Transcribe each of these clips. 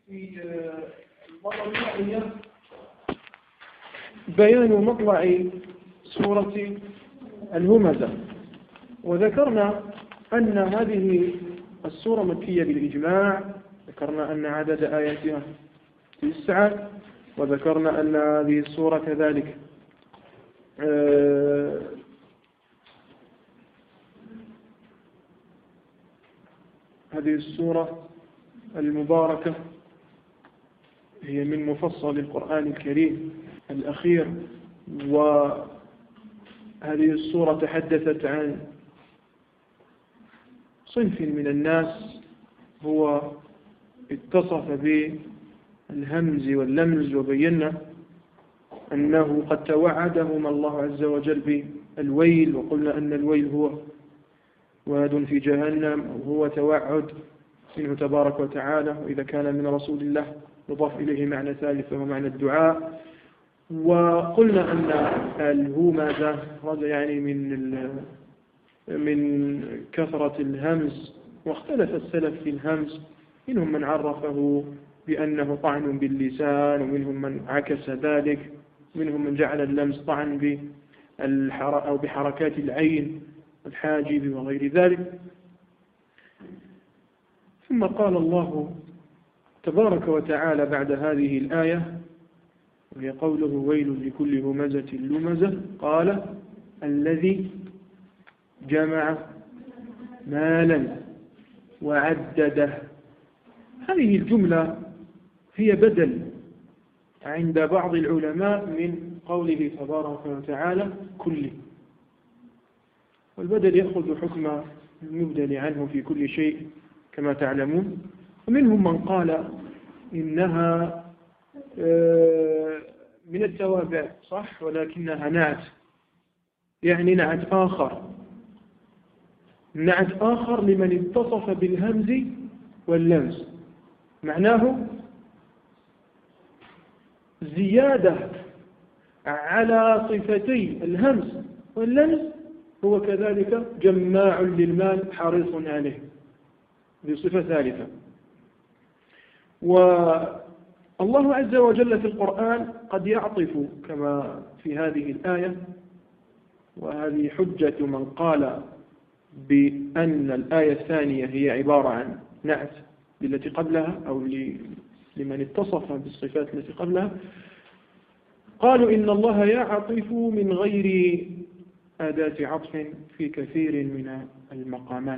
في المرة الماضية بيان مطلع سورة الهمزة، وذكرنا أن هذه السورة مكية بالإجماع. ذكرنا أن عدد آياتها 9، وذكرنا أن هذه السورة كذلك هذه السورة المباركة هي من مفصل القرآن الكريم الأخير، وهذه السورة تحدثت عن صنف من الناس هو اتصف بالهمز واللمز، وبينا أنه قد توعدهم الله عز وجل بالويل، وقلنا أن الويل هو واد في جهنم، أو هو توعد منه تبارك وتعالى، وإذا كان من رسول الله يضاف إليه معنى ثالث وهو معنى الدعاء. وقلنا أن الهمزة يعني من كثرة الهمز، واختلف السلف في الهمز، منهم من عرفه بأنه طعن باللسان، ومنهم من عكس ذلك، منهم من جعل اللمس طعن أو بحركات العين الحاجب وغير ذلك. ثم قال الله تبارك وتعالى بعد هذه الآية، وهي قوله ويل لكل همزة لمزة، قال الذي جمع مالا وعدده. هذه الجملة هي بدل عند بعض العلماء من قوله تبارك وتعالى كل، والبدل يأخذ حكم المبدل عنه في كل شيء كما تعلمون. ومنهم من قال إنها من التوابع صح، ولكنها نعت، يعني نعت آخر لمن اتصف بالهمز واللمس، معناه زيادة على صفتي الهمز واللمس، هو كذلك جماع للمال حريص عليه بصفة ثالثة. والله عز وجل في القرآن قد يعطف كما في هذه الآية، وهذه حجة من قال بأن الآية الثانية هي عبارة عن نعت للتي قبلها، أو لمن اتصف بالصفات التي قبلها. قالوا إن الله يعطف من غير أداة عطف في كثير من المقامات.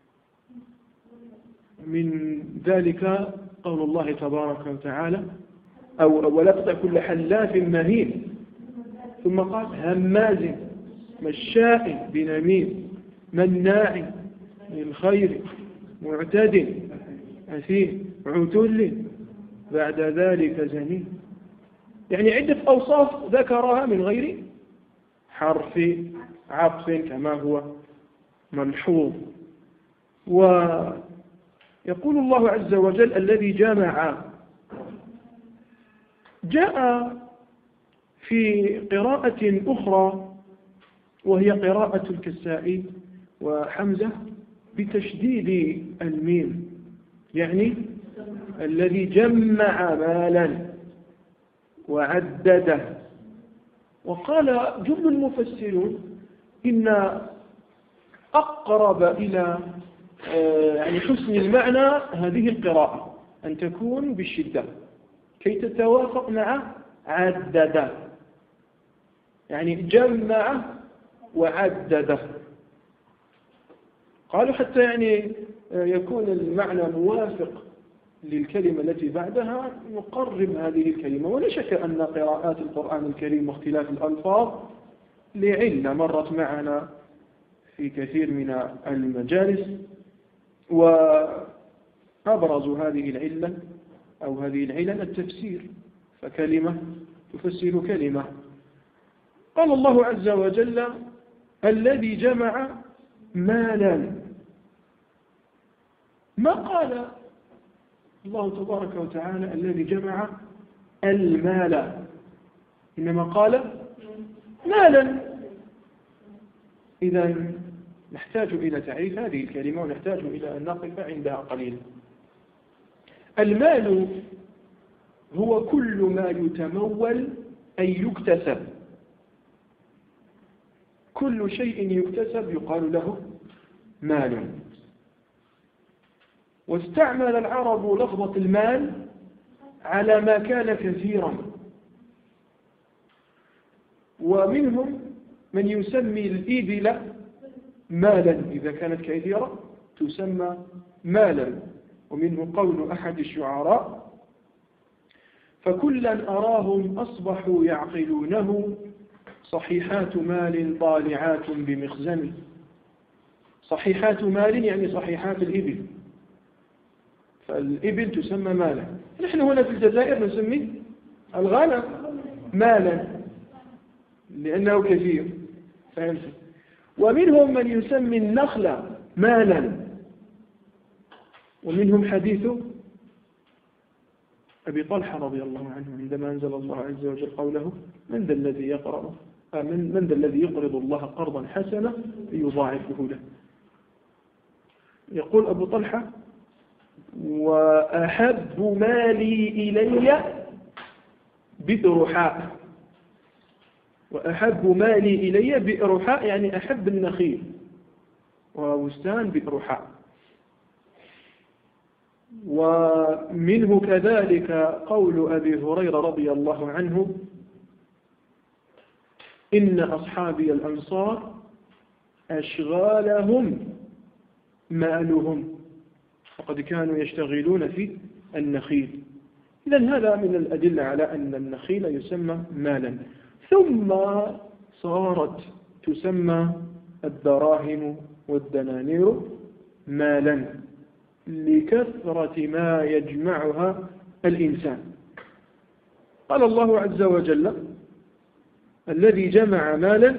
من ذلك قول الله تبارك وتعالى ولا تطع كل حلاف مهين، ثم قال هماز مشاء بنميم مناع للخير معتد أثيم عتل بعد ذلك زنيم. يعني عدة أوصاف ذكرها من غير حرف عطف كما هو ملحوظ. ويقول الله عز وجل الذي جمع، جاء في قراءة أخرى وهي قراءة الكسائي وحمزة بتشديد الميم، يعني الذي جمع مالا وعدده. وقال جل المفسرون إن أقرب إلى يعني حسن المعنى هذه القراءة أن تكون بالشدة كي تتوافق مع عدده، يعني جمع وعدده. قالوا حتى يعني يكون المعنى موافق للكلمة التي بعدها يقرب هذه الكلمة. ولا شك أن قراءات القرآن الكريم واختلاف الألفاظ لعلة مرت معنا في كثير من المجالس، وأبرز هذه العلة أو هذه العلل التفسير، فكلمة تفسر كلمة. قال الله عز وجل الذي جمع مالا، ما قال الله تبارك وتعالى الذي جمع المال، إنما قال مالا. إذن نحتاج إلى تعريف هذه الكلمة، ونحتاج إلى أن نقف عندها قليلا. المال هو كل ما يتمول أي يكتسب، كل شيء يكتسب يقال له مال. واستعمل العرب لفظة المال على ما كان كثيرا، ومنهم من يسمي الإبل مالا إذا كانت كثيرة تسمى مالا. ومنه قول أحد الشعراء: فكلا أراهم أصبحوا يعقلونه صحيحات مال طالعات بمخزن. صحيحات مال يعني صحيحات الإبل، فالإبل تسمى مالا. نحن هنا في الجزائر نسمي الغنم مالا لأنه كثير، فهمت؟ ومنهم من يسمي النخل مالا. ومنهم حديث أبي طلحة رضي الله عنه عندما أنزل الله عز وجل قوله: من ذا الذي يقرض الله قرضا حسنا يضاعفه له. يقول أبو طلحة: وأحب مالي إلي بئر حاء. وأحب مالي إلي بئر حاء يعني أحب النخيل، وبستان بئر حاء. ومنه كذلك قول أبي هريرة رضي الله عنه: إن أصحابي الأنصار أشغالهم مالهم، فقد كانوا يشتغلون في النخيل. إذن هذا من الأدلة على أن النخيل يسمى مالا. ثم صارت تسمى الدراهم والدنانير مالا لكثرة ما يجمعها الإنسان. قال الله عز وجل: الذي جمع مالا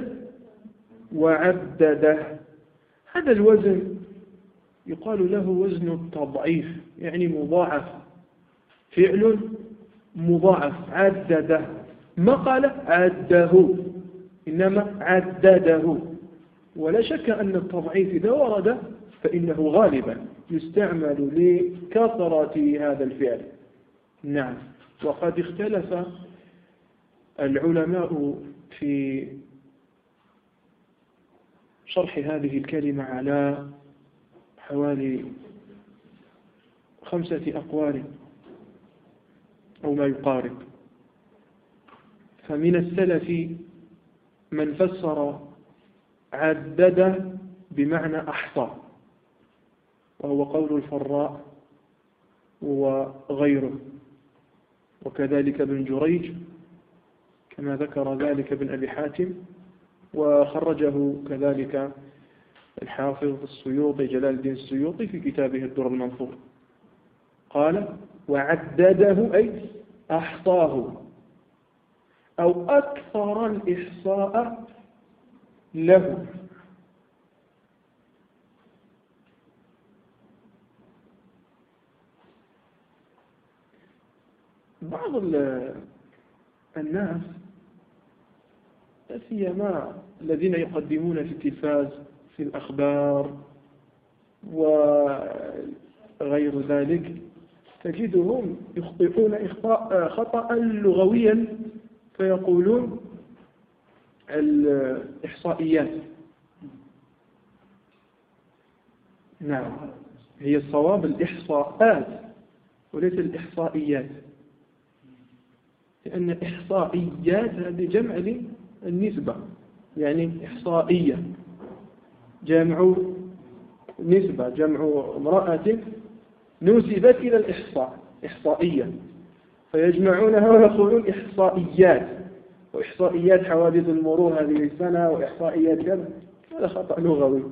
وعدده. هذا الوزن يقال له وزن التضعيف، يعني مضاعف، فعل مضاعف. عدده، ما قال عده، إنما عدده. ولا شك أن التضعيف إذا ورد فإنه غالبا يستعمل لكثرة هذا الفعل. نعم. وقد اختلف العلماء في شرح هذه الكلمة على حوالي 5 أقوال أو ما يقارب. فمن السلف من فسر عدد بمعنى أحصى، وهو قول الفراء وغيره، وكذلك ابن جريج كما ذكر ذلك ابن أبي حاتم، وخرجه كذلك الحافظ السيوطي جلال الدين السيوطي في كتابه الدر المنثور. قال: وعدده أي أحصاه أو أكثر الإحصاء له. بعض الناس لا سيما الذين يقدمون في التلفاز في الأخبار وغير ذلك تجدهم يخطئون خطأ لغويا، فيقولون الإحصائيات. نعم، هي الصواب الإحصاءات وليس الإحصائيات، لأن إحصائيات هذه جمع للنسبة، يعني إحصائية جمع نسبة، جمع امرأة نسبت إلى الإحصاء، إحصائية، فيجمعونها ويقولون إحصائيات، وإحصائيات حوادث المرور هذه السنة وإحصائيات كذا. هذا خطأ لغوي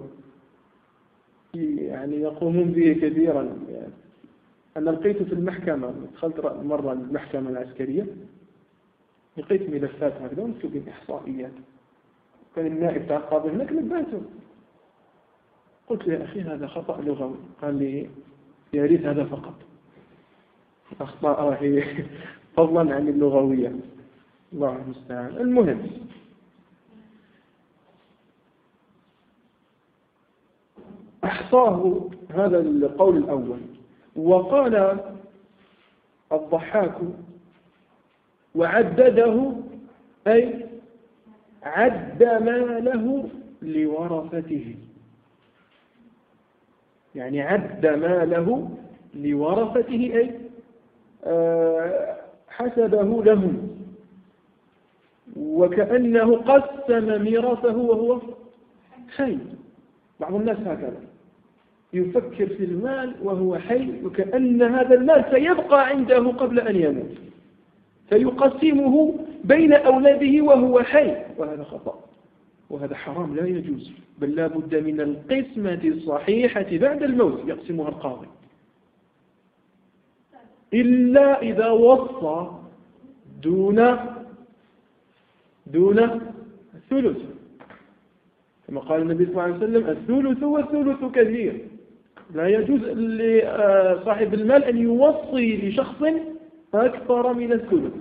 يعني يقومون به كثيرا. يعني أنا لقيت في المحكمة، دخلت مرة المحكمة العسكرية، لقيت ملفات هكذا مكتوبين إحصائيات، كان النائب تاع القاضي هناك نبهته، قلت له: يا أخي هذا خطأ لغوي. قال لي: يا ريت هذا فقط، أخطاء هي فضلا عن اللغوية، الله المستعان. المهم، أحصاه، هذا القول الأول. وقال الضحاك وعدده أي عد ماله لورثته، يعني عد ماله لورثته أي حسبه لهم، وكأنه قسم ميراثه وهو حي. بعض الناس هكذا يفكر في المال وهو حي، وكأن هذا المال سيبقى عنده قبل أن يموت، فيقسمه بين أولاده وهو حي، وهذا خطأ وهذا حرام لا يجوز، بل لا بد من القسمة الصحيحة بعد الموت يقسمها القاضي، إلا إذا وصى دون الثلث، كما قال النبي صلى الله عليه وسلم الثلث والثلث كثير. لا يجوز لصاحب المال أن يوصي لشخص أكثر من الثلث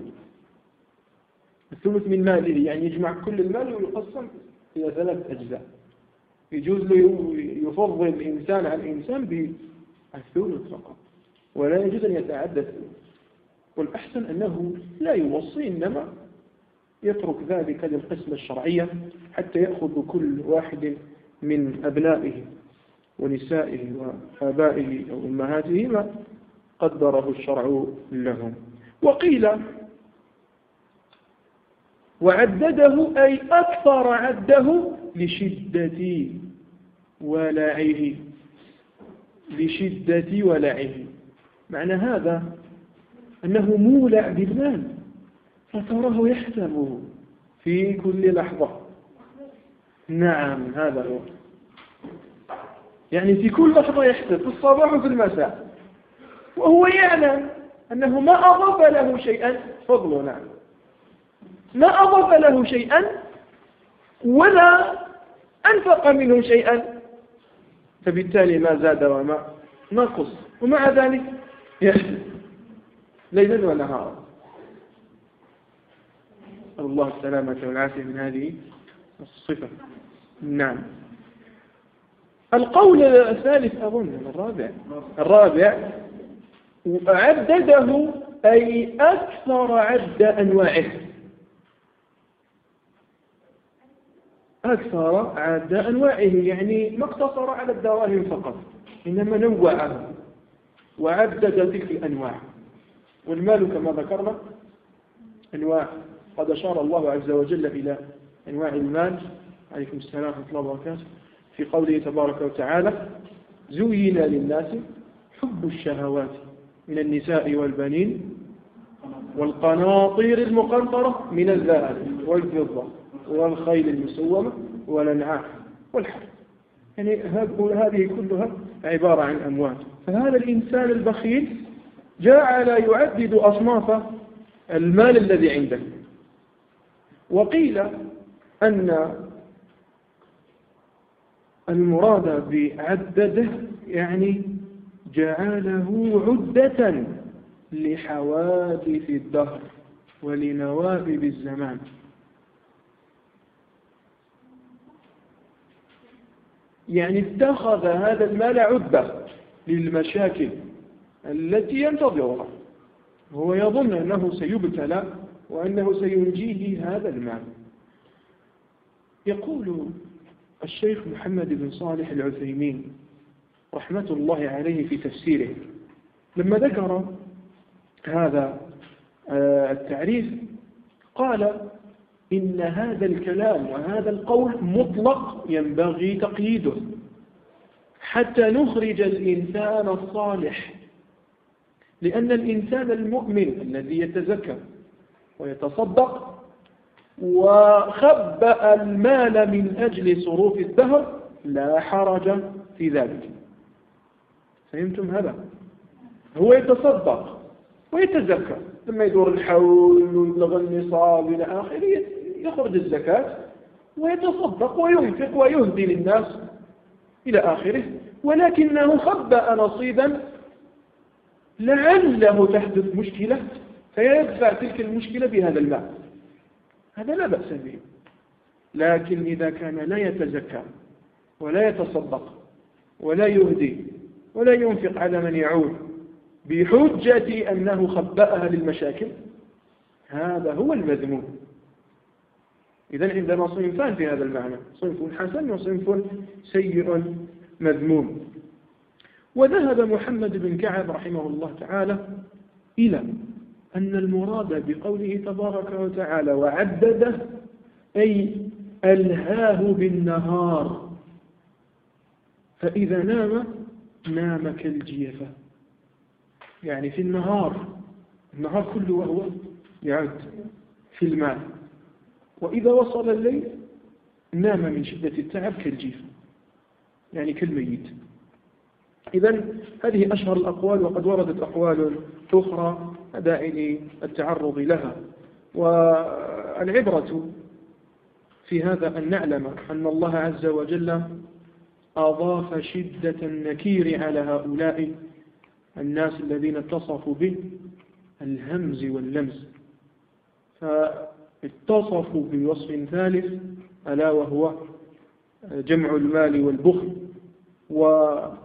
من ماله، يعني يجمع كل المال ويقسم إلى 3 أجزاء. يجوز له يفضل الإنسان على الإنسان بالثلث فقط، ولا يجوز أن يتعدى الثلث. والأحسن أنه لا يوصي، إنما يترك ذلك للقسمة الشرعية حتى يأخذ كل واحد من أبنائه ونسائه وآبائه أو أمهاته ما قدره الشرع لهم. وقيل وعدده أي أكثر عده لشدة ولعه. معنى هذا أنه مولع بالمال، فتراه يحسبه في كل لحظة. نعم هذا هو، يعني في كل لحظة يحسب، في الصباح وفي المساء، وهو يعلم أنه ما أضاف له شيئا فضله، نعم ما أضاف له شيئا ولا أنفق منه شيئا، فبالتالي ما زاد وما نقص، ومع ذلك يحسب ليلا ونهارا. الله السلامة والعافية من هذه الصفة. نعم. القول الثالث أظن الرابع عدده أي أكثر عد أنواعه، يعني ما اقتصر على الدراهم فقط، إنما نوعها وعدد تلك الأنواع. والمال كما ذكرنا أنواع، قد أشار الله عز وجل إلى أنواع المال، عليكم السلام ورحمة الله وبركاته، في قوله تبارك وتعالى زين للناس حب الشهوات من النساء والبنين والقناطير المقنطرة من الذهب والفضة والخيل المسومة والأنعام والحرث، يعني هذه كلها عبارة عن أموال. فهذا الإنسان البخيل جعل يعدد أصناف المال الذي عنده. وقيل أن المراد بعدده يعني جعله عدة لحوادث الدهر ولنوابب الزمان، يعني اتخذ هذا المال عدة للمشاكل التي ينتظرها، هو يظن أنه سيبتلى وأنه سينجيه هذا المال. يقول الشيخ محمد بن صالح العثيمين رحمة الله عليه في تفسيره لما ذكر هذا التعريف قال إن هذا الكلام وهذا القول مطلق ينبغي تقييده حتى نخرج الإنسان الصالح، لأن الإنسان المؤمن الذي يتزكى ويتصدق وخبأ المال من أجل صروف الدهر لا حرج في ذلك. فهمتم هذا؟ هو يتصدق ويتزكى، لما يدور الحول ويبلغ النصاب إلى آخره يخرج الزكاة ويتصدق وينفق ويهدي للناس إلى آخره، ولكنه خبأ نصيبا لعله تحدث مشكلة فيدفع تلك المشكلة بهذا المال، هذا لا بأس به. لكن إذا كان لا يتزكى ولا يتصدق ولا يهدي ولا ينفق على من يعود بحجة أنه خبأها للمشاكل، هذا هو المذموم. إذن عندنا صنفان في هذا المعنى، صنف حسن وصنف سيء مذموم. وذهب محمد بن كعب رحمه الله تعالى إلى أن المراد بقوله تبارك وتعالى وعدده أي ألهاه بالنهار، فإذا نام كالجيفة، يعني في النهار كله وهو يعد في الماء، وإذا وصل الليل نام من شدة التعب كالجيفة، يعني كالميت. إذن هذه أشهر الأقوال، وقد وردت أقوال أخرى داعي للتعرض لها. والعبرة في هذا أن نعلم أن الله عز وجل أضاف شدة النكير على هؤلاء الناس الذين اتصفوا بالهمز واللمز، فاتصفوا بوصف ثالث ألا وهو جمع المال والبخل. ومن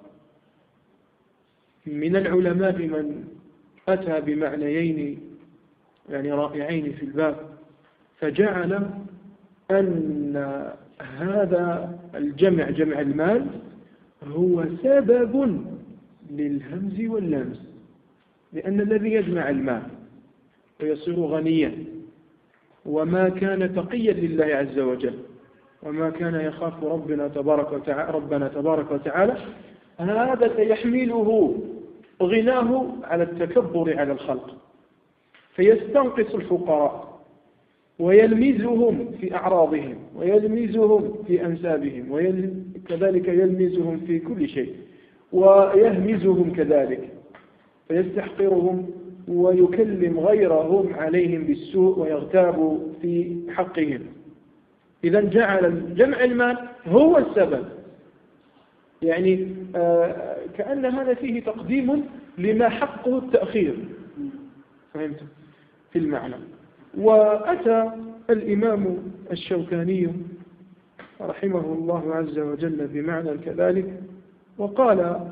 العلماء من أتى بمعنيين يعني رائعين في الباب، فجعل أن هذا الجمع جمع المال هو سبب للهمز واللمز، لأن الذي يجمع المال ويصير غنيا وما كان تقيا لله عز وجل وما كان يخاف ربنا تبارك وتعالى هذا سيحمله غناه على التكبر على الخلق، فيستنقص الفقراء ويلمزهم في أعراضهم ويلمزهم في أنسابهم وكذلك يلمزهم في كل شيء ويهمزهم كذلك، فيستحقرهم ويكلم غيرهم عليهم بالسوء ويغتاب في حقهم. إذن جعل جمع المال هو السبب، يعني كأن هذا فيه تقديم لما حقه التأخير، فهمت في المعنى. وأتى الإمام الشوكاني رحمه الله عز وجل بمعنى كذلك وقال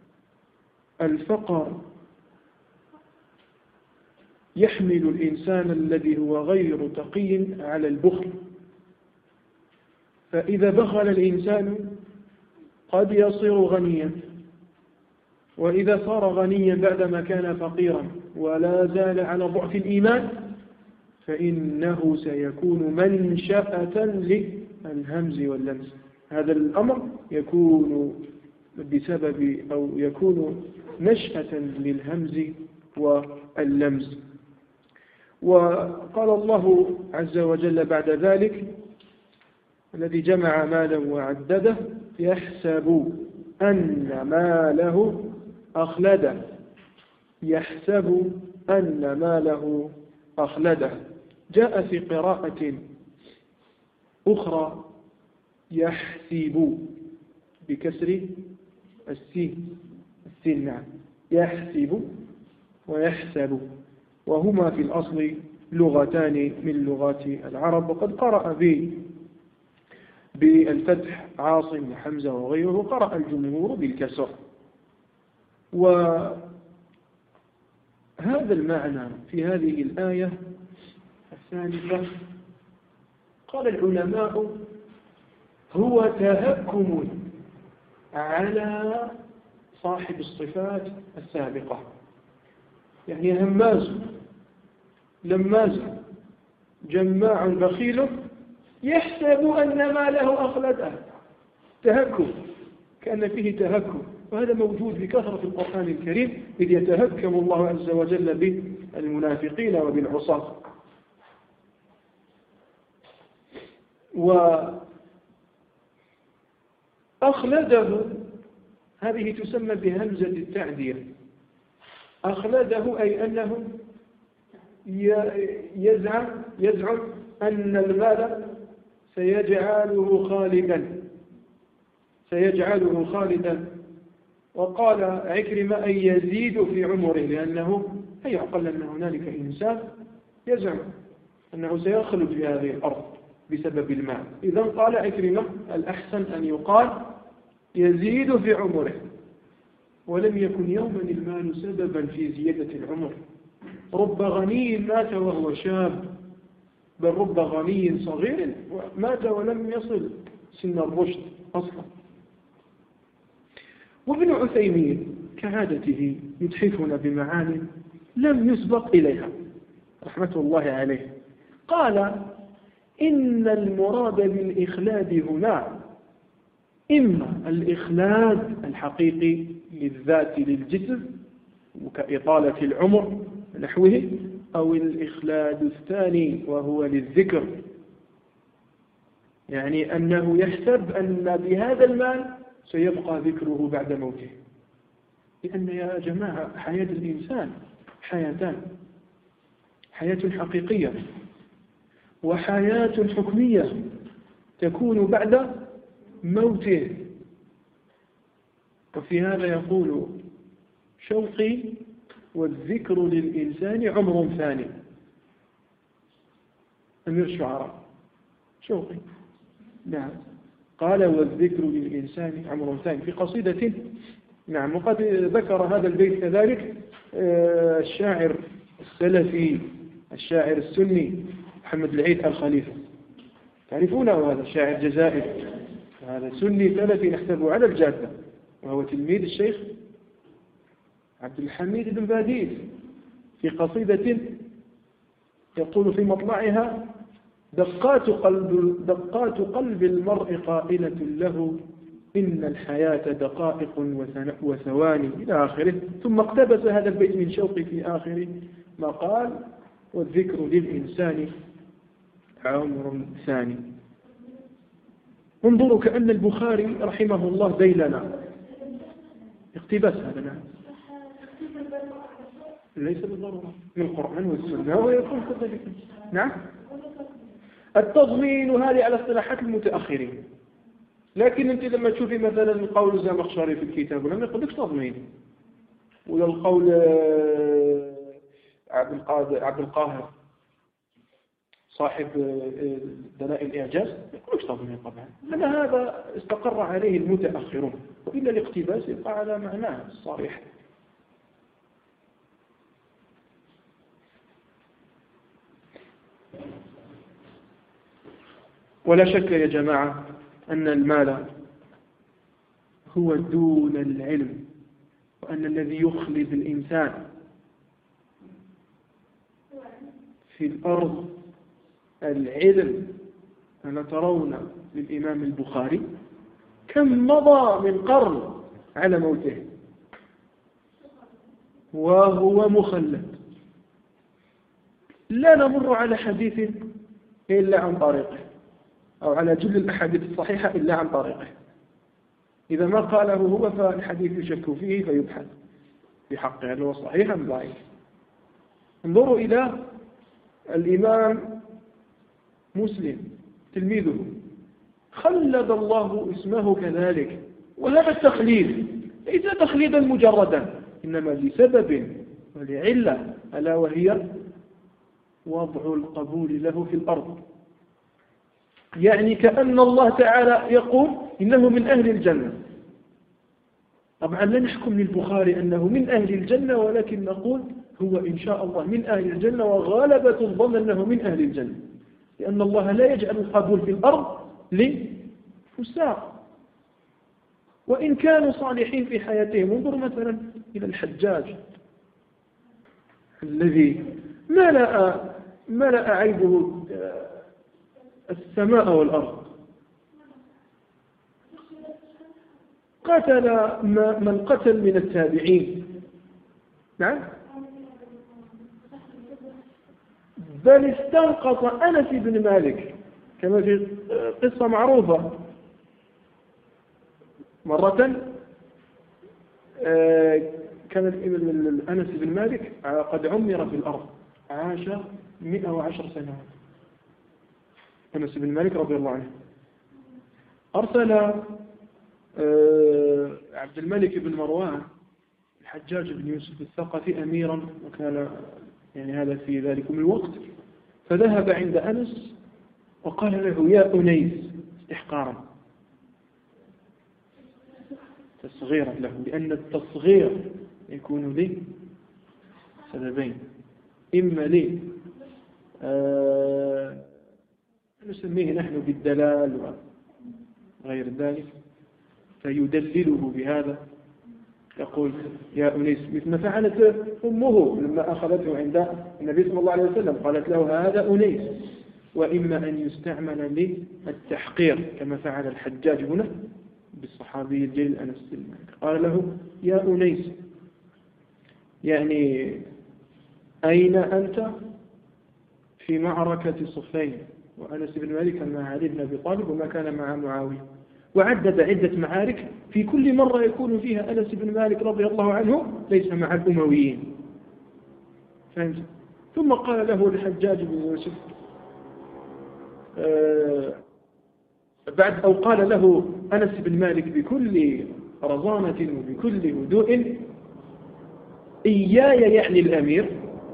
الفقر يحمل الإنسان الذي هو غير تقي على البخل، فإذا بخل الإنسان قد يصير غنيا، وإذا صار غنيا بعدما كان فقيرا ولا زال على ضعف الإيمان فإنه سيكون منشأة للهمز واللمز. هذا الأمر يكون بسبب أو يكون نشأة للهمز واللمز. وقال الله عز وجل بعد ذلك الذي جمع مالا وعدده يحسب أن ماله أخلده، يحسب أن ماله أخلده. جاء في قراءة أخرى يحسب بكسر السين نعم، يحسب ويحسب، وهما في الأصل لغتان من لغات العرب. وقد قرأ بالفتح عاصم وحمزة وغيره، قرأ الجمهور بالكسر. وهذا المعنى في هذه الآية الثالثة قال العلماء هو تهكم على صاحب الصفات السابقة، يعني هماز لماز جماع بخيل يحسب أن ماله أخلده، تهكم، كأن فيه تهكم، وهذا موجود بكثرة في القرآن الكريم، إذ يتهكم الله عز وجل بالمنافقين وبالعصاة. وأخلده هذه تسمى بهمزة التعدية، أخلده أي أنه يزعم أن المال سيجعله خالدا. وقال عكرمة أن يزيد في عمره، لأنه يعقل أن هنالك إنسان يزعم أنه سيخلد في هذه الأرض بسبب المال. إذن قال عكرمة الأحسن أن يقال يزيد في عمره، ولم يكن يوما المال سببا في زيادة العمر. رب غني مات وهو شاب، بل رب غني صغير مات ولم يصل سن الرشد أصلا. وابن عثيمين كعادته يتحفنا بمعان لم يسبق إليها رحمة الله عليه. قال: إن المراد بالإخلاد هنا إما الإخلاد الحقيقي للذات للجسم كإطالة العمر نحوه، أو الإخلاد الثاني وهو للذكر، يعني أنه يحسب أن بهذا المال سيبقى ذكره بعد موته. لأن يا جماعة حياة الإنسان حياتان: حياة حقيقية وحياة حكمية تكون بعد موته. وفي هذا يقول شوقي: والذكر للإنسان عمر ثاني. أمير الشعراء شوقي، نعم، قال: والذكر للإنسان عمر ثاني في قصيدة. نعم، وقد ذكر هذا البيت كذلك الشاعر السلفي الشاعر السني محمد العيد الخليفة، تعرفونه؟ هذا الشاعر جزائري، هذا سني سلفي نحسبه على الجادة، وهو تلميذ الشيخ عبد الحميد بن باديس، في قصيدة يقول في مطلعها: دقات قلب المرء قائلة له إن الحياة دقائق وثواني، إلى آخره. ثم اقتبس هذا البيت من شوقي في آخر ما قال: والذكر للإنسان عمر ثاني. انظروا كأن البخاري رحمه الله ديلنا اقتباس هذا. نعم، ليس بالضرورة من القرآن والسنة ويكون كذلك. نعم، التضمين هذه على اصطلاحات المتأخرين، لكن أنت لما تشوفي مثلا القول الزمخشري في الكتاب لم يقل لك تضمين، ولا القول عبد القاهر صاحب دلائل الإعجاز يقول لك تضمين طبعا، لأن هذا استقر عليه المتأخرون، وإلا الاقتباس يبقى على معناه الصريح. ولا شك يا جماعة أن المال هو دون العلم، وأن الذي يخلد الإنسان في الأرض العلم. أنا ترون للإمام البخاري كم مضى من قرن على موته وهو مخلد، لا نمر على حديث إلا عن طريقه، أو على جل الأحاديث الصحيحة إلا عن طريقه. إذا ما قاله هو فالحديث يشك فيه فيبحث في حقه هل هو صحيح أم ضعيف. انظروا إلى الإمام مسلم تلميذه، خلد الله اسمه كذلك. وهذا التخليد ليس تخليدا مجردا، إنما لسبب ولعلة، ألا وهي وضع القبول له في الأرض. يعني كأن الله تعالى يقول إنه من أهل الجنة. طبعا لا نحكم للبخاري أنه من أهل الجنة، ولكن نقول هو إن شاء الله من أهل الجنة، وغالبة الظن أنه من أهل الجنة، لأن الله لا يجعل القبول في الأرض لفساق وإن كانوا صالحين في حياتهم. انظر مثلا إلى الحجاج الذي ملأ عيبه السماء والأرض، قتل من قتل من التابعين. نعم، بل استنقص أنس بن مالك، كما في قصة معروفة. مرة كان أنس بن مالك قد عمر في الأرض، عاش 110 سنوات. أنس بن مالك رضي الله عنه أرسل عبد الملك بن مروان الحجاج بن يوسف الثقفي أميرا، وكان يعني هذا في ذلك الوقت، فذهب عند أنس وقال له: يا أنيس، استحقارا، تصغيرا له، لأن التصغير يكون لي سببين: إما لي نسميه نحن بالدلال وغير ذلك، فيدلله بهذا، يقول يا أنيس، مثل ما فعلت أمه لما أخذته عند النبي صلى الله عليه وسلم، قالت له هذا أنيس. وإما أن يستعمل للتحقير كما فعل الحجاج هنا بالصحابي الجليل أنس بن مالك، قال له يا أنيس، يعني أين أنت في معركة صفين؟ وأنس بن مالك كان مع علي بن أبي طالب وما كان مع معاوية، وعدد عدة معارك في كل مرة يكون فيها أنس بن مالك رضي الله عنه ليس مع الأمويين، فهمت؟ ثم قال له الحجاج بن يوسف بعد، أو قال له أنس بن مالك بكل رزانة وبكل هدوء: إياي يعني الأمير؟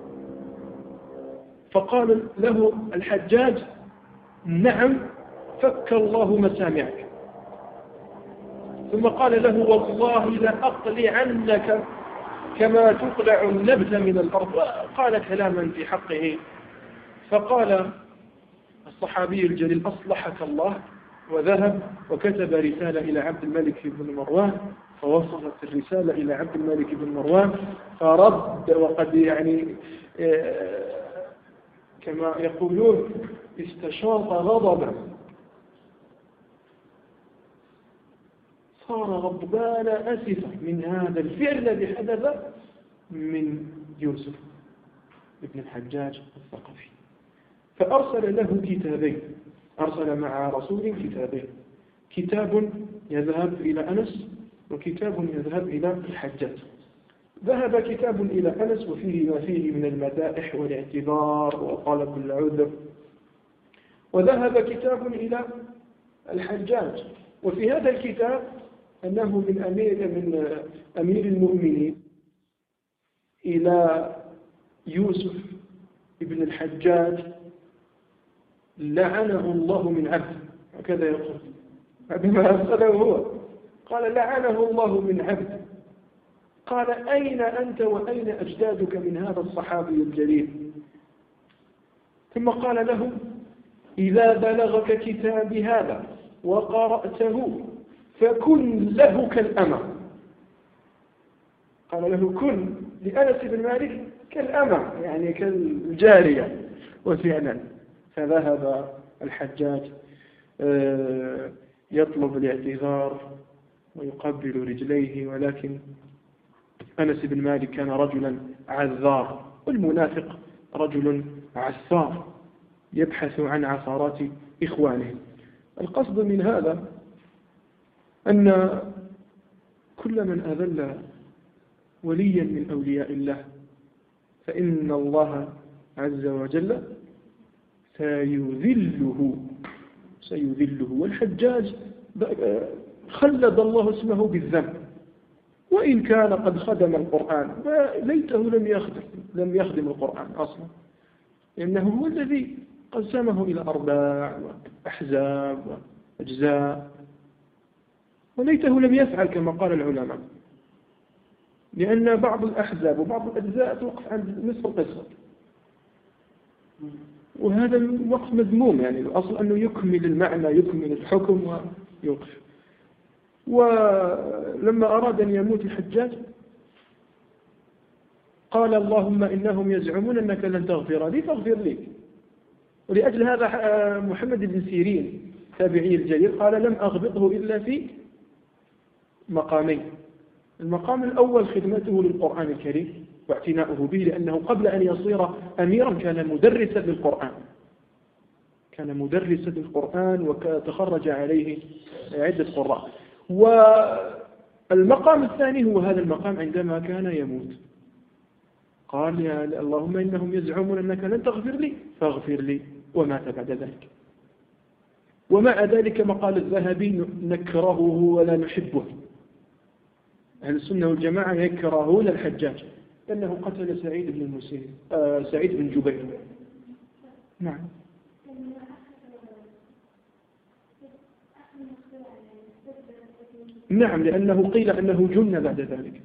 فقال له الحجاج: نعم، فك الله مسامعك. ثم قال له: والله لأقلعنك كما تقلع النبت من الأرض. قال كلاما في حقه. فقال الصحابي الجليل: أصلحك الله، وذهب وكتب رسالة إلى عبد الملك بن مروان، فوصلت الرسالة إلى عبد الملك بن مروان فرد، وقد يعني كما يقولون استشاط غضبا، صار غضبان أسفا من هذا الفعل الذي حدث من يوسف ابن الحجاج الثقفي، فأرسل له كتابين، أرسل مع رسول كتابين: كتاب يذهب إلى أنس وكتاب يذهب إلى الحجاج. ذهب كتاب إلى أنس وفيه ما فيه من المدائح والاعتذار وطلب العذر، وذهب كتاب إلى الحجاج وفي هذا الكتاب أنه من أمير المؤمنين إلى يوسف ابن الحجاج لعنه الله من عبد، هكذا يقول بعدما أرسله هو، قال لعنه الله من عبد. قال أين أنت وأين أجدادك من هذا الصحابي الجليل؟ ثم قال له: إذا بلغك كتابي هذا وقرأته فكن له كالأمة. قال له: كن لأنس بن مالك كالأمة، يعني كالجارية. وفعلا فذهب الحجاج يطلب الاعتذار ويقبل رجليه، ولكن أنس بن مالك كان رجلا عذار، والمنافق رجل عثار يبحث عن عثرات إخوانه. القصد من هذا أن كل من أذل وليا من أولياء الله فإن الله عز وجل سيذله. والحجاج خلد الله اسمه بالذنب، وإن كان قد خدم القرآن ليته لم يخدم القرآن أصلا، لأنه هو الذي قسمه إلى أرباع وأحزاب وأجزاء، وليته لم يفعل كما قال العلماء، لأن بعض الأحزاب وبعض الأجزاء توقف عند نصف القصة، وهذا وقف مذموم، يعني الأصل أنه يكمل المعنى، يكمل الحكم ويوقف. ولما أراد أن يموت الحجاج قال: اللهم إنهم يزعمون أنك لن تغفر لي فاغفر لي. ولأجل هذا محمد بن سيرين تابعي الجليل قال: لم أغبطه إلا في مقامين: المقام الأول خدمته للقرآن الكريم واعتناؤه به، لأنه قبل أن يصير أميرا كان مدرسا للقرآن وتخرج عليه عدة قراء. والمقام الثاني هو هذا المقام عندما كان يموت، قال: يا اللهم إنهم يزعمون أنك لن تغفر لي فاغفر لي، ومات بعد ذلك. ومع ذلك ما قال الذهبي: نكرهه ولا نحبه. أهل السنة والجماعة يكرهون الحجاج لأنه قتل سعيد بن جبير. نعم. نعم، لأنه قيل أنه جن بعد ذلك،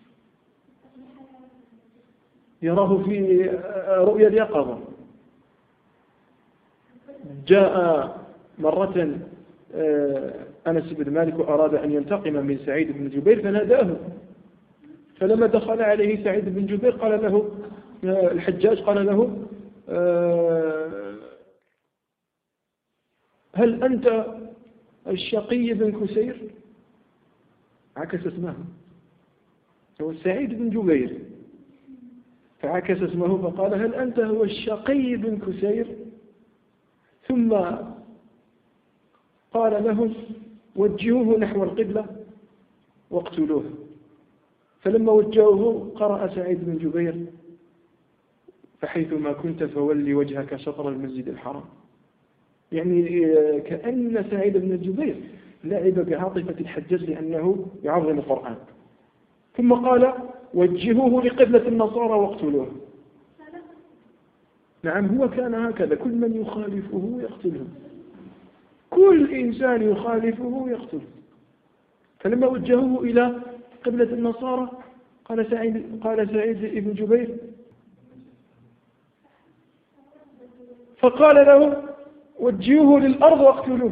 يراه في رؤيا اليقظة. جاء مرة أنس بن مالك وأراد أن ينتقم من سعيد بن جبير فناداه، فلما دخل عليه سعيد بن جبير قال له الحجاج قال له هل أنت الشقي بن كسير؟ عكس اسمه، هو سعيد بن جبير، فعكس اسمه فقال هل أنت هو الشقي بن كسير؟ ثم قال لهم وجهوه نحو القبلة واقتلوه. فلما وجهوه قرأ سعيد بن جبير فحيثما كنت فولي وجهك شطر المسجد الحرام. يعني كأن سعيد بن جبير لعب بعاطفة الحجاج لأنه يعظم القرآن. ثم قال وجهوه لقبلة النصارى واقتلوه. نعم، هو كان هكذا، كل من يخالفه يقتله، كل إنسان يخالفه يقتله. فلما وجهوه إلى قبلة النصارى قال سعيد بن جبير فقال له وجهوه للأرض واقتلوه.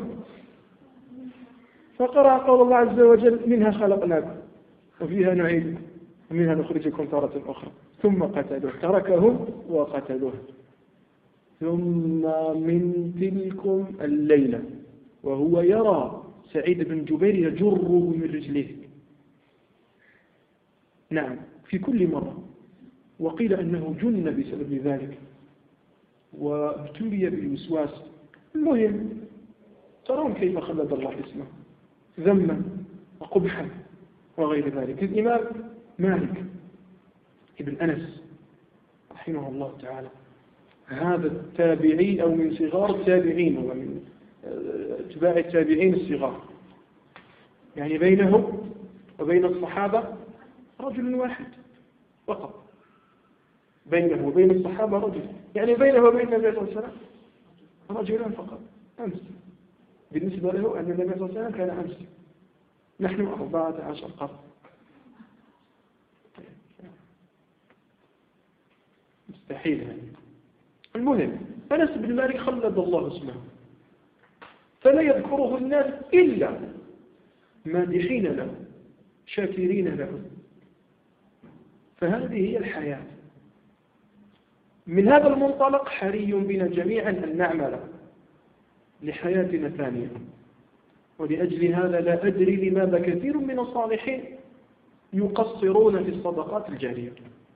فقرأ قول الله عز وجل منها خلقناكم وفيها نعيدكم ومنها نخرجكم تارة أخرى. ثم قتلوه، تركهم وقتلوه. ثم من تلكم الليلة وهو يرى سعيد بن جبير يجره من رجليه، نعم، في كل مرة. وقيل أنه جن بسبب ذلك وابتلي بالوسواس. المهم ترون كيف خلد الله اسمه ذما وقبحا وغير ذلك. الإمام مالك ابن أنس رحمه الله تعالى، هذا التابعي أو من صغار التابعين ومن اتباع التابعين الصغار، يعني بينه وبين الصحابة رجل واحد فقط، بينه وبين الصحابة رجل، يعني بينه وبين النبي صلى الله عليه وسلم رجلان فقط أمس. بالنسبة له أن النبي صلى الله عليه وسلم كان أمس، نحن 14 قرن. مستحيل يعني. المهم أنس بن مالك خلد الله اسمه، فلا يذكره الناس إلا مادحين له شاكرين له. فهذه هي الحياة. من هذا المنطلق حري بنا جميعا أن نعمل لحياتنا ثانية. ولأجل هذا لا أدري لماذا كثير من الصالحين يقصرون في الصدقات الجارية.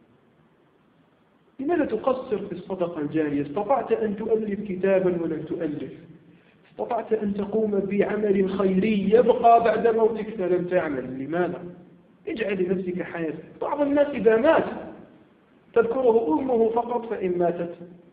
لماذا تقصر في الصدقة الجارية؟ استطعت أن تؤلف كتابا ولم تؤلف، استطعت أن تقوم بعمل خيري يبقى بعد موتك فلم تعمل. لماذا؟ اجعل لنفسك حياة. بعض الناس إذا مات تذكره أمه فقط، فإن ماتت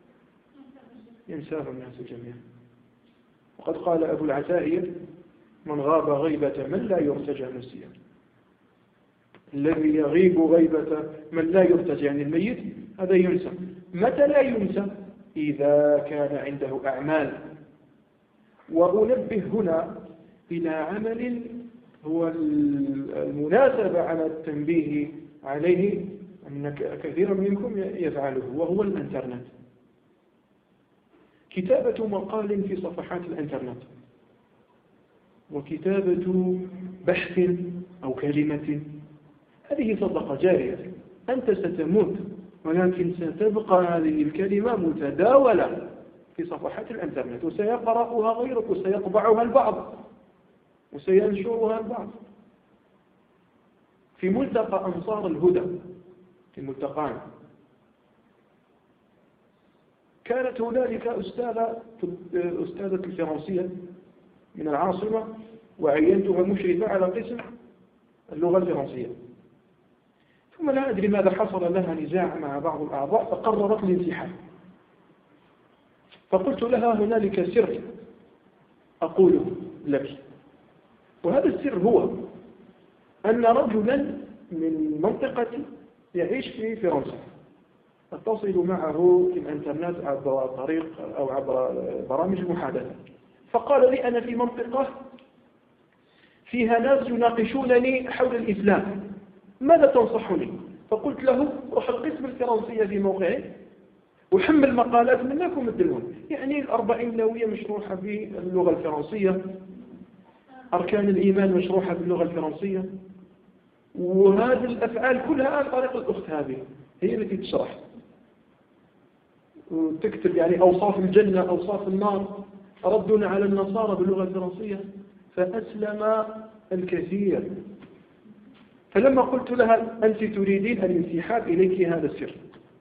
ينساه الناس جميعا. وقد قال أبو العتائر من غاب غيبة من لا يرتجى نسيا. الذي يغيب غيبة من لا يرتجى، يعني الميت هذا ينسى. متى لا ينسى؟ إذا كان عنده أعمال. وأنبه هنا إلى عمل هو المناسبة على التنبيه عليه، أن كثيرا منكم يفعله، وهو الإنترنت. كتابة مقال في صفحات الإنترنت، وكتابة بحث أو كلمة، هذه صدقة جارية. أنت ستموت ولكن ستبقى هذه الكلمة متداولة في صفحات الإنترنت، وسيقرأها غيرك وسيطبعها البعض وسينشرها البعض. في ملتقى أنصار الهدى في ملتقان كانت هنالك أستاذة الفرنسية من العاصمة، وعينتها مشرفة على قسم اللغة الفرنسية. ثم لا أدري ماذا حصل لها نزاع مع بعض الأعضاء فقررت الانسحاب. فقلت لها هنالك سر أقوله لك، وهذا السر هو أن رجلا من منطقتي يعيش في فرنسا، أتصل معه في الإنترنت عبر طريق أو عبر برامج المحادثة. فقال لي أنا في منطقة فيها ناس يناقشونني حول الإسلام، ماذا تنصحني؟ فقلت له روح القسم الفرنسية في موقعه وحمل مقالات منك ومدلهم. يعني ال40 نووية مشروحة باللغة الفرنسية، أركان الإيمان مشروحة باللغة الفرنسية، وهذه الأفعال كلها عن طريق الأخت هذه هي التي تشرح وتكتب يعني أوصاف الجنة أوصاف النار، ردنا على النصارى باللغة الفرنسية، فأسلم الكثير. فلما قلت لها أنت تريدين الانسحاب إليك هذا السر،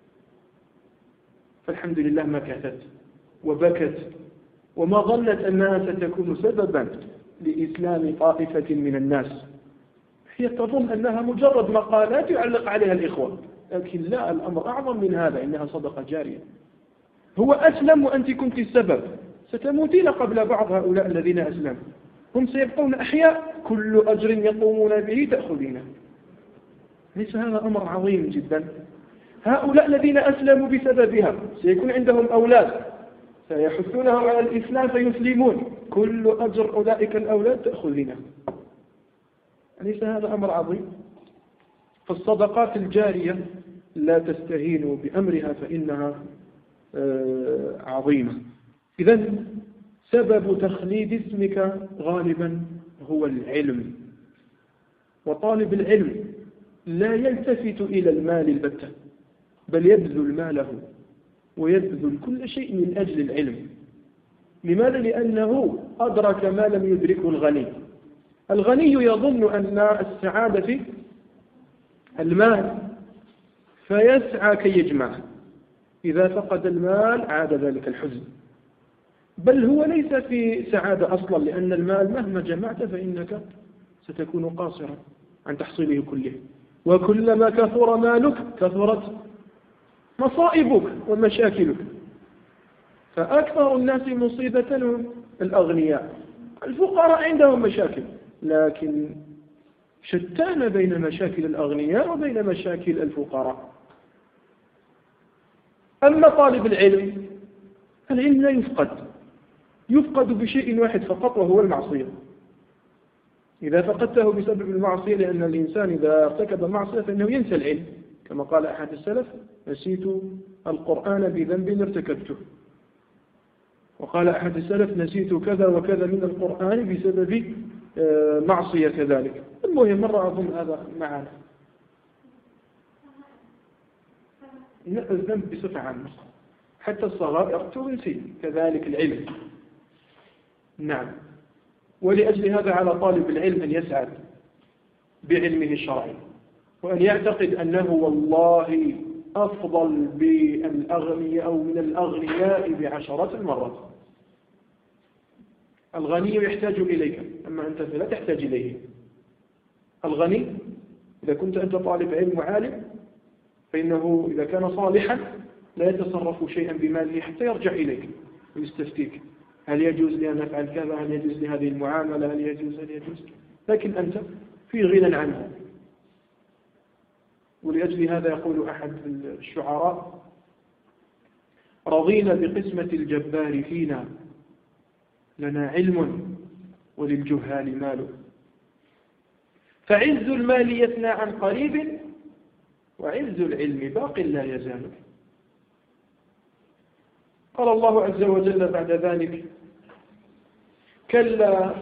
فالحمد لله ما كانت وبكت وما ظنت أنها ستكون سببا لإسلام طائفة من الناس. هي تظن أنها مجرد مقالات يعلق عليها الإخوة، لكن لا، الأمر أعظم من هذا، إنها صدقة جارية. هو أسلم وأنت كنت السبب، ستموتين قبل بعض هؤلاء الذين أسلموا، هم سيبقون أحياء، كل أجر يقومون به تأخذينه. ليس هذا أمر عظيم جدا؟ هؤلاء الذين أسلموا بسببها سيكون عندهم أولاد سيحثونهم على الإسلام فيسلمون، كل أجر أولئك الأولاد تأخذينه. ليس هذا أمر عظيم؟ فالصدقات الجارية لا تستهينوا بأمرها فإنها عظيمة. إذن سبب تخليد اسمك غالبا هو العلم، وطالب العلم لا يلتفت إلى المال البتة، بل يبذل ماله ويبذل كل شيء من أجل العلم. لماذا؟ لأنه أدرك ما لم يدركه الغني. الغني يظن أن السعادة في المال فيسعى كي يجمعه، إذا فقد المال عاد ذلك الحزن، بل هو ليس في سعادة أصلا، لأن المال مهما جمعت فإنك ستكون قاصرا عن تحصيله كله، وكلما كثر مالك كثرت مصائبك ومشاكلك. فأكثر الناس مصيبة الأغنياء، الفقراء عندهم مشاكل، لكن شتان بين مشاكل الأغنياء وبين مشاكل الفقراء. أما طالب العلم، العلم لا يفقد بشيء واحد فقط، وهو المعصية. إذا فقدته بسبب المعصية، لأن الإنسان إذا ارتكب معصية فإنه ينسى العلم، كما قال أحد السلف: نسيت القرآن بذنب ارتكبته. وقال أحد السلف: نسيت كذا وكذا من القرآن بسبب معصية كذلك. المهم مرة أظن هذا معنا الذنب بصفة عامة، حتى الصغائر تنسي كذلك العلم. نعم. ولأجل هذا على طالب العلم أن يسعد بعلمه الشرعي، وأن يعتقد أنه والله أفضل بالأغنياء أو من الأغنياء ب10 مرات. الغني يحتاج إليك، أما أنت فلا تحتاج إليه. الغني إذا كنت أنت طالب علم وعالم فإنه إذا كان صالحا لا يتصرف شيئا بماله حتى يرجع إليك ويستفتيك: هل يجوز لي أن أفعل كذا؟ هل يجوز لي هذه المعاملة؟ هل يجوز؟ لكن أنت في غنى عنه. ولأجل هذا يقول أحد الشعراء: رضينا بقسمة الجبار فينا، لنا علم وللجهال مال، فعز المال يثنى عن قريب، وعز العلم باق لا يزال. قال الله عز وجل بعد ذلك: كلا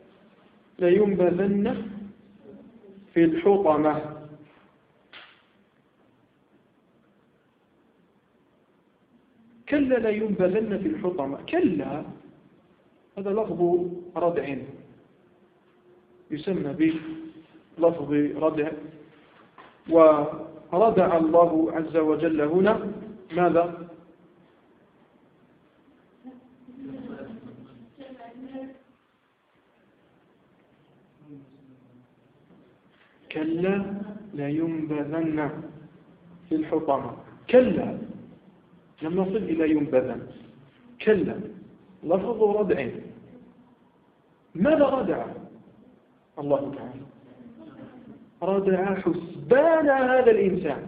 لينبذن في الحطمة. كلا لينبذن في الحطمة. كلا هذا لفظ ردع، يسمى بلفظ ردع، وردع الله عز وجل هنا ماذا؟ كلا لينبذن في الحطمة. كلا لم نصل إلى ينبذن. كلا لفظ ردع. ماذا ردع الله تعالى؟ ردع حسبان هذا الإنسان،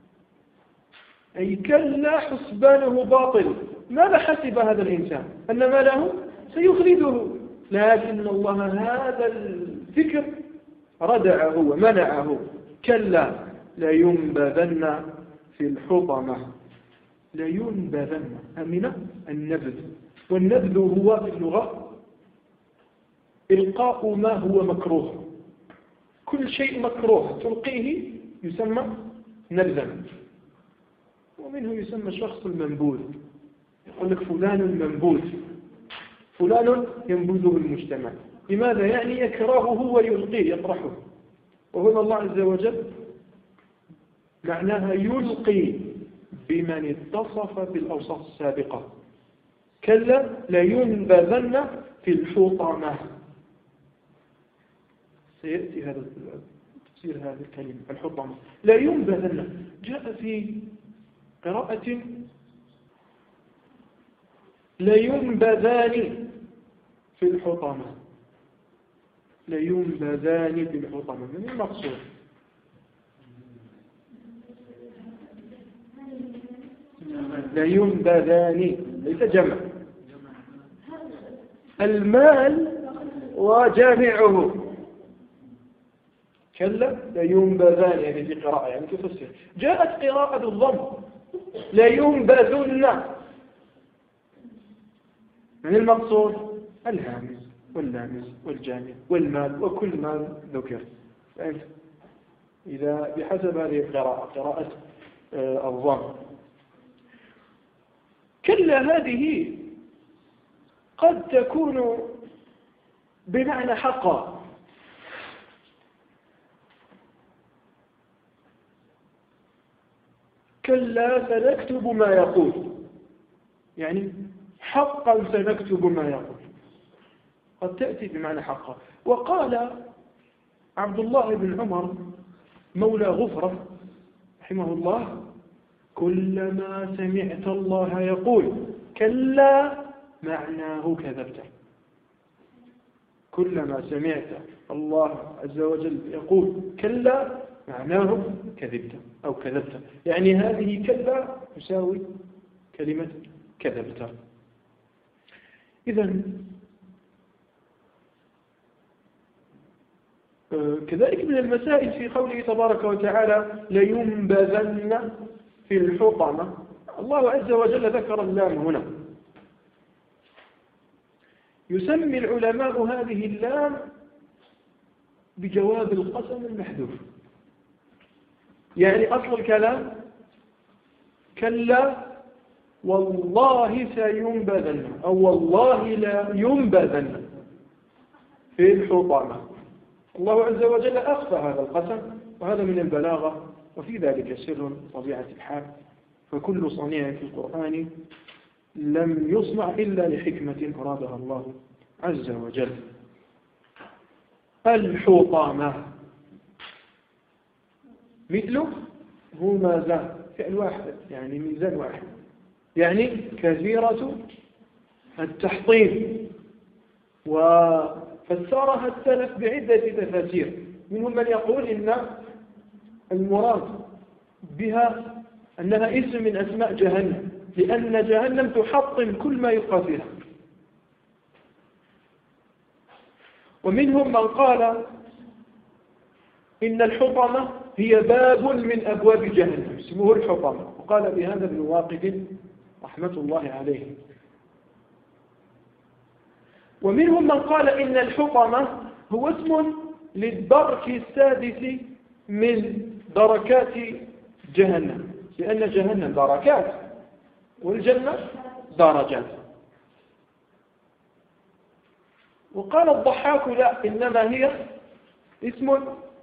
أي كلا حسبانه باطل. ماذا حسب هذا الإنسان؟ أن ماله سيخلده، لكن الله هذا الذكر ردعه ومنعه. كلا لينبذن في الحطمة. لينبذن من النبذ، والنبذ هو في اللغة إلقاء ما هو مكروه. كل شيء مكروه تلقيه يسمى نبذا. ومنه يسمى الشخص المنبوذ، يقول لك فلان منبوذ، فلان ينبذه المجتمع. لماذا؟ يعني يكرهه ويلقيه يطرحه. وهنا الله عز وجل معناها يلقي بمن اتصف بالأوصاف السابقة. كلا لينبذن في الحطمة. سيأتي هذا تفسير هذه الكلمة الحطمة. لينبذن جاء في قراءة لينبذان في الحطمة. لينبذان في الحطمة، من المقصود؟ لينبذان ليس جمع. المال وجامعه. كلا لينبذان يعني في قراءة يعني تفسر. جاءت قراءة بالضم لينبذن، من المقصود الهامز واللامز والجامع والمال وكل ما ذكر. إذا بحسب هذه القراءة قراءة الضم. كلا هذه قد تكون بمعنى حقا، كلا سنكتب ما يقول، يعني حقا سنكتب ما يقول، قد تأتي بمعنى حقا. وقال عبد الله بن عمر مولى غفرة رحمه الله: كلما سمعت الله يقول كلا معناه كذبت. كلما سمعت الله عز وجل يقول كلا معناه كذبت أو كذبت، يعني هذه كلا تساوي كلمة كذبت. إذن كذلك من المسائل في قوله تبارك وتعالى لينبذن في الحطمة، الله عز وجل ذكر اللام هنا. يسمي العلماء هذه اللام بجواب القسم المحذوف. يعني أصل الكلام كلا والله سينبذن أو والله لا ينبذن في الحطمة. الله عز وجل أخفى هذا القسم، وهذا من البلاغة، وفي ذلك سر طبيعة الحال. فكل صنيع في القرآن لم يصنع إلا لحكمة أرادها الله عز وجل. الحطمة مثله همزة، فعل واحد يعني ميزان واحد، يعني كثيرة التحطيم. وفسرها السلف بعدة تفاسير، منهم من يقول إن المراد بها أنها اسم من أسماء جهنم، لأن جهنم تحطم كل ما يبقى فيها. ومنهم من قال إن الحطمة هي باب من أبواب جهنم اسمه الحطمة، وقال بهذا ابن واقد رحمة الله عليه. ومنهم من قال إن الحطمة هو اسم للدرك السادس من دركات جهنم، لأن جهنم دركات والجنة درجات. وقال الضحاك لا، إنما هي اسم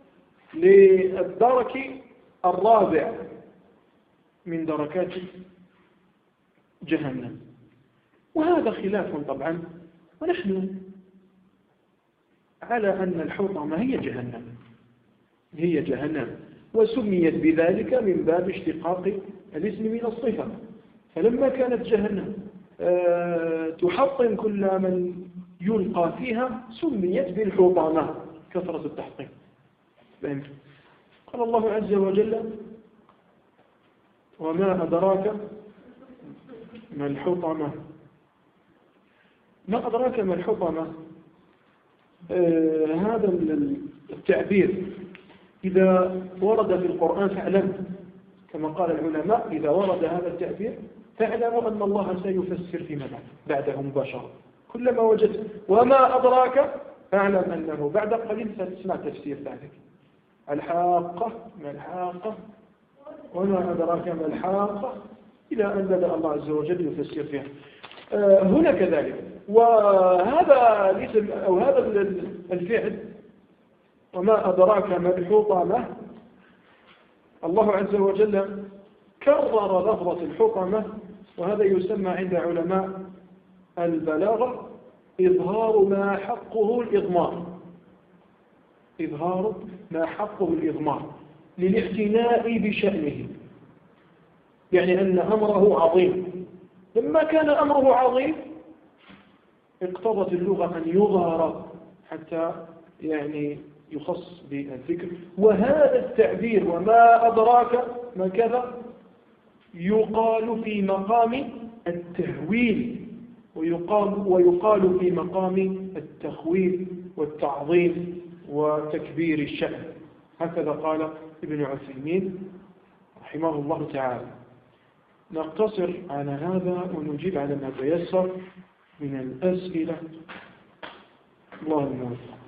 للدرك الرابع من دركات جهنم. وهذا خلاف طبعا، ونحن على أن الحطمة هي جهنم، هي جهنم، وسميت بذلك من باب اشتقاق الاسم من الصفة. فلما كانت جهنم تحطم كل من يلقى فيها سميت بالحطمة، كثرة التحطيم. قال الله عز وجل: وما أدراك ما الحطمة. ما أدراك ما الحطمة هذا التعبير إذا ورد في القرآن فاعلم، كما قال العلماء إذا ورد هذا التعبير فاعلموا أن الله سيفسر فيما بعده مباشرة. كلما وجدت وما أدراك فاعلم أنه بعد قليل ستسمع تفسير ذلك. الحاقة ما الحاقة وما أدراك ما الحاقة إلى أن بدأ الله عز وجل يفسر فيها. هنا كذلك. وهذا الاسم أو هذا الفعل وما أدراك ما الحطمة، الله عز وجل كرر لفظة الحطمة، وهذا يسمى عند علماء البلاغة إظهار ما حقه الإضمار. إظهار ما حقه الإضمار للاعتناء بشأنه، يعني أن أمره عظيم. لما كان أمره عظيم اقتضت اللغة أن يظهر حتى يعني يخص بالذكر. وهذا التعبير وما أدراك ما كذا يقال في مقام التهويل، ويقال في مقام التخويل والتعظيم وتكبير الشأن. هكذا قال ابن عثيمين رحمه الله تعالى. نقتصر على هذا ونجيب على ما تيسر من الأسئلة. الله الموفق.